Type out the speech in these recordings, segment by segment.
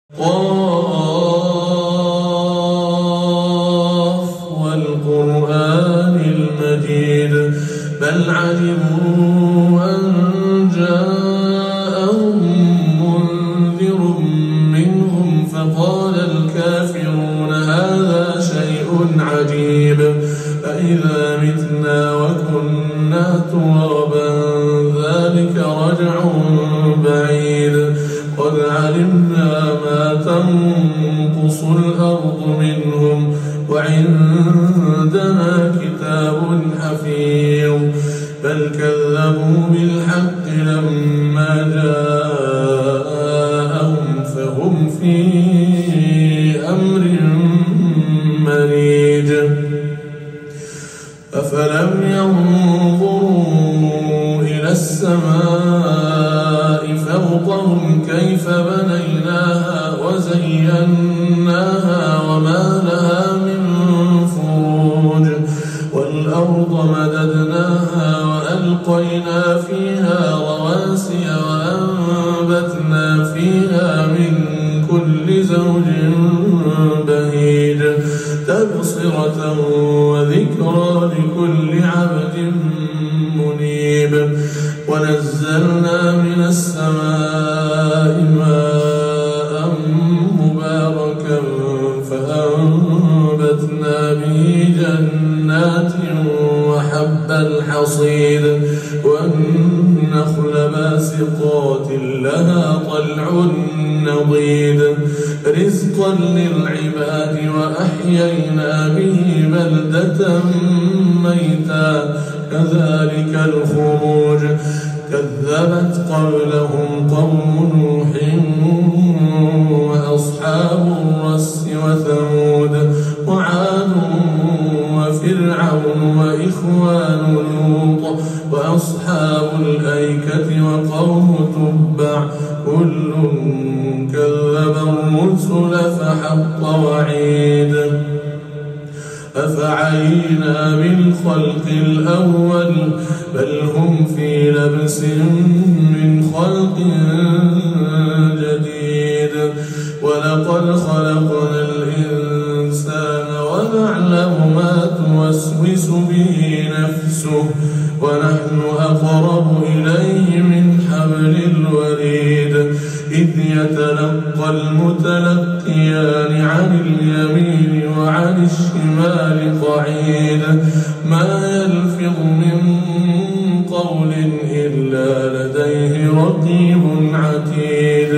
قاف والقرآن المجيد بل علموا أن جاءهم منذر منهم فقال الكافرون هذا شيء عجيب أإذا متنا وكنا ترابا ذلك رجع بعيد قد علمنا ما تنقص الأرض منهم وعندنا كتاب حفيظ بل كذبوا بالحق لما جاءهم فهم في أمر مريج أفلم ينظروا إلى السماء فوقهم كيف بنيناها وزيناها وما لها من فروج والأرض مددناها وألقينا فيها رواسي وأنبتنا فيها من كل زوج بهيج تبصرة وذكرى لكل عبد منيب ونزلنا من السماء ماء مباركا فأنبتنا به جنات وحب الحصيد والنخل باسقات لها طلع نضيد رزقا للعباد وأحيينا به بلدة ميتا كذلك الخروج كذبت قبلهم قوم نوح وأصحاب الرس وثمود وعاد وفرعون وإخوان لوط وأصحاب الأيكة وقوم تبع كل كذب الرسل فحق وعيد أفعينا بالخلق الأول بل هم في لبس من خلق جديد ولقد خلقنا الإنسان ونعلم ما توسوس به نفسه ونحن أقرب إليه من حبل الوريد إذ يتلقى المتلقيان عن اليمين وعن الشمال قعيد ما يلفظ من قول إلا لديه رقيب عتيد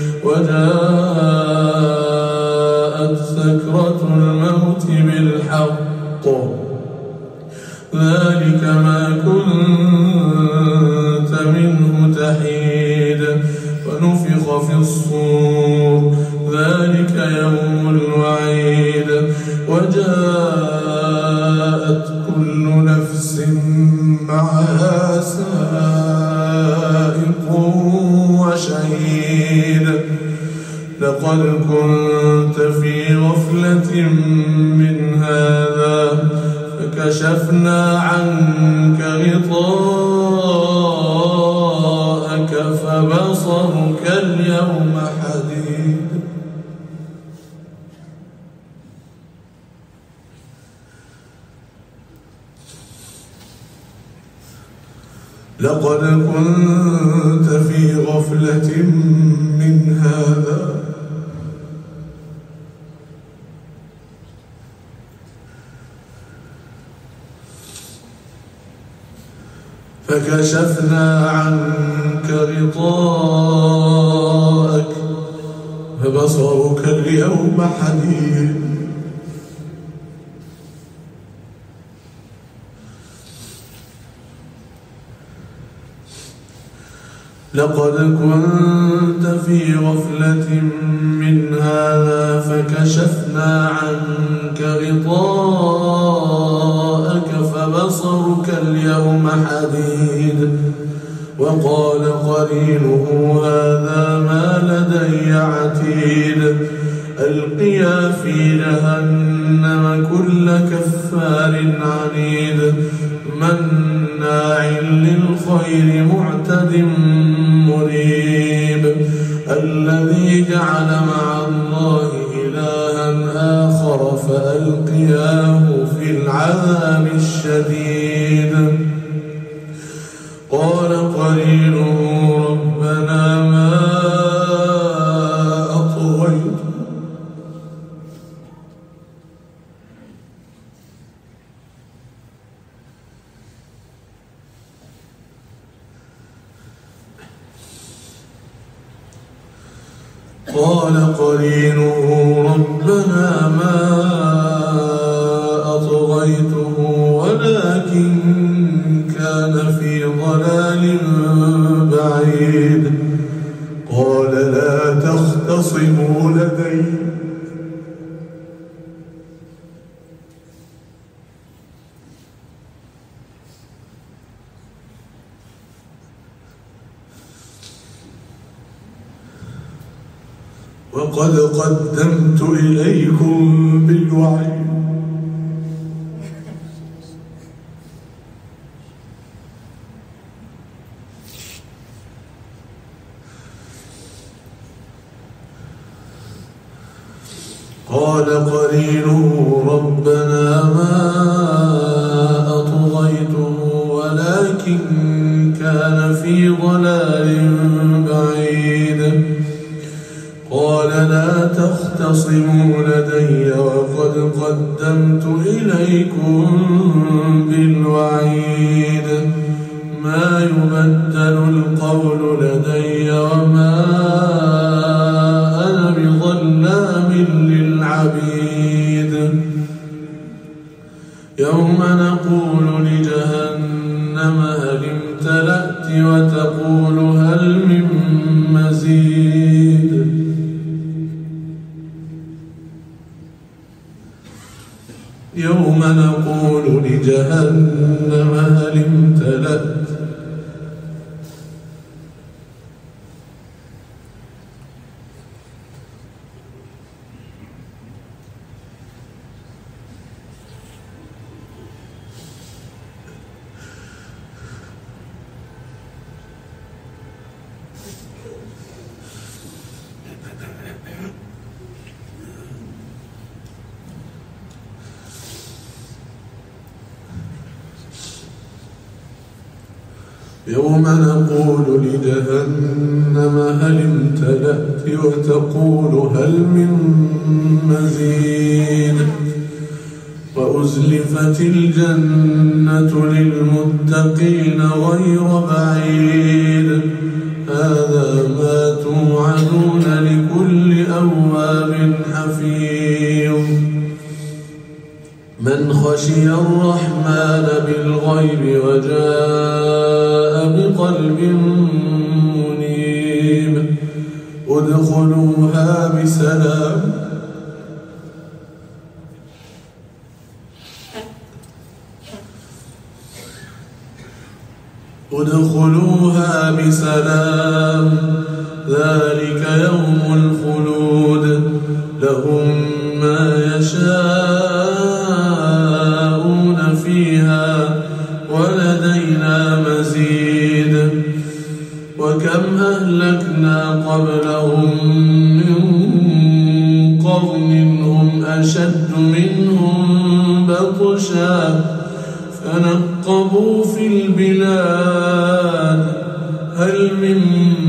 وجاءت سكرة الموت بالحق ذلك ما كنت منه تحيد ونفخ في الصور ذلك يوم الوعيد وجاءت كل نفس معها سائق وشهيد لقد كنت في غفلة من هذا فكشفنا عنك غطاءك فبصرك اليوم حديد لقد كنت في غفلة من هذا فكشفنا عنك غطاءك فبصرك اليوم حديد لقد كنت في غفلة من هذا فكشفنا عنك غطاءك فبصرك اليوم حديد وقال قرينه هذا ما لدي عتيد ألقيا في جهنم كل كفار عنيد مناع للخير معتد مريب الذي جعل مع الله إلها آخر فألقياه في العذاب الشديد قال قرينه ربنا ما أطغيته ولكن كان في ضلال بعيد قال لا تختصموا لدي وقد قدمت إليكم بالوعي قال قرينه ربنا ما أطغيته ولكن كان في ضلال بعيد قال لا تختصموا لدي وقد قدمت إليكم بالوعيد ما يبدل القول لدي وما أنا بظلام للعبيد يوم نقول لجهنم هل امتلأت وتقول هل من مزيد يوم نقول لجهنم هل امتلأت يوم نقول لجهنم هل امتلأت وتقول هل من مزيد وأزلفت الجنة للمتقين غير بعيد هذا ما توعدون لكل أواب حفيظ من خشي الرحمن بالغيب وجاء بقلب منيب ادخلوها بسلام ذلك يوم الخلود لهم ما يشاءون فيها ولدينا مزيد وكم أهلكنا قبلهم من قرن هم أشد منهم بطشا فنقبوا في البلاد هل من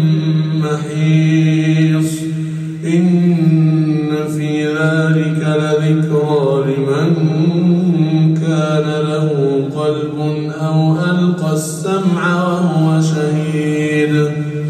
محيص إن في ذلك لذكرى لمن كان له قلب أو ألقى السمع وهو شهيد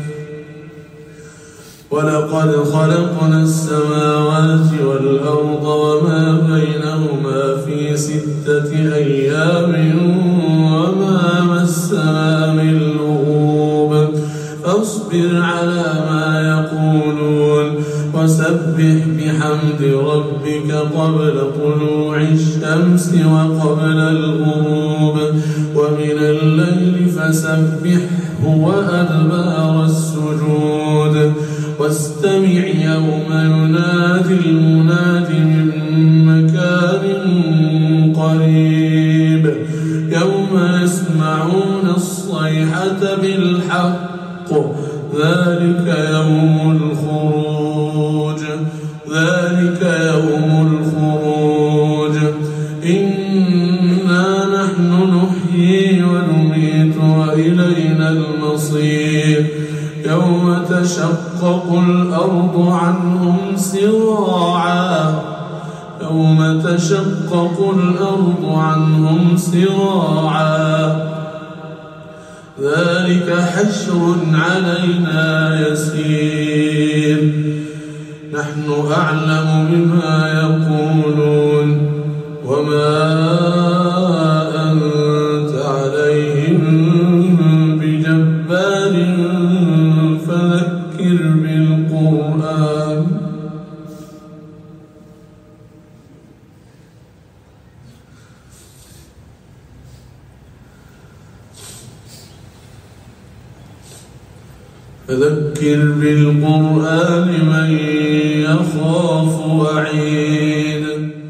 ولقد خلقنا السماوات والأرض وما بينهما في 6 أيام وما مسنا من لغوب فاصبر على ما يقولون وسبح بحمد ربك قبل طلوع الشمس وقبل الغروب ومن الليل فسبحه وأدبار السجود واستمع يوم ينادي المناد من مكان قريب يوم يسمعون الصيحة بالحق ذلك يوم الخلود ذلك يوم الخروج إنا نحن نحيي ونميت وإلينا المصير يوم تشقق الأرض عنهم سراعا ذلك حشر علينا يسير نحن أعلم بما يقولون وما أنت عليهم بجبار فذكر بالقرآن من يخاف وعيد